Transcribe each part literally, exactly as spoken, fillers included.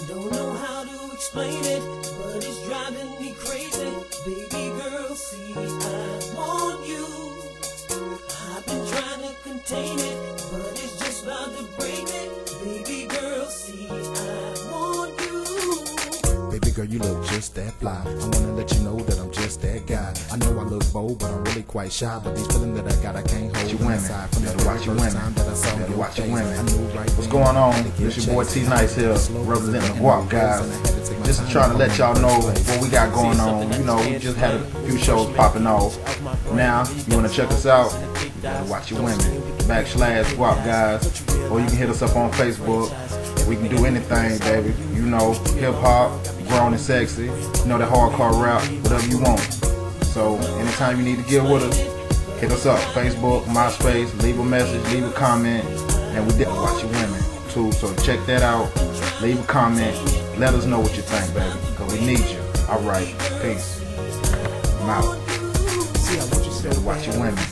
Don't know how to explain it, but it's driving me crazy. Baby girl, see, I want you. I've been trying to contain it, but it's just about to break me. Baby girl, see, I want you. Baby girl, you look just that fly. I wanna let you know that I'm just that guy. I know I look bold, but I'm really quite shy. But these feelings that I got, I can't hold. You women, aside from better the watch your first women. time that I saw Better your watch your face. women. I knew right What's then going on? I had to get It's your boy chased. T Nice here, representing the Guap guys. Just trying to let y'all know what we got going on. You know, we just had a few shows popping off. Now, you wanna check us out? You better watch your women. Backslash Guap guys, or you can hit us up on Facebook. We can do anything, baby. You know, hip hop, grown and sexy. You know, the hardcore rap, whatever you want. So anytime you need to get with us, hit us up. Facebook, MySpace, leave a message, leave a comment, and we did watch your women too. So check that out. Leave a comment. Let us know what you think, baby, because we need you. All right, peace. I'm out. Better watch your women.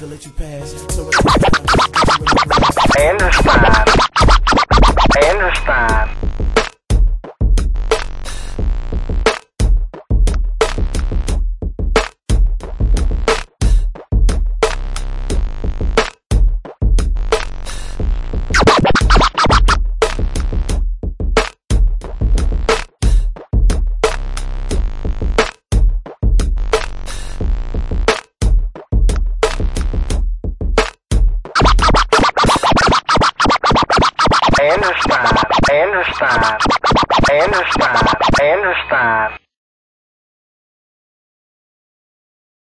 I understand. I understand. I understand. I understand. I understand. I understand.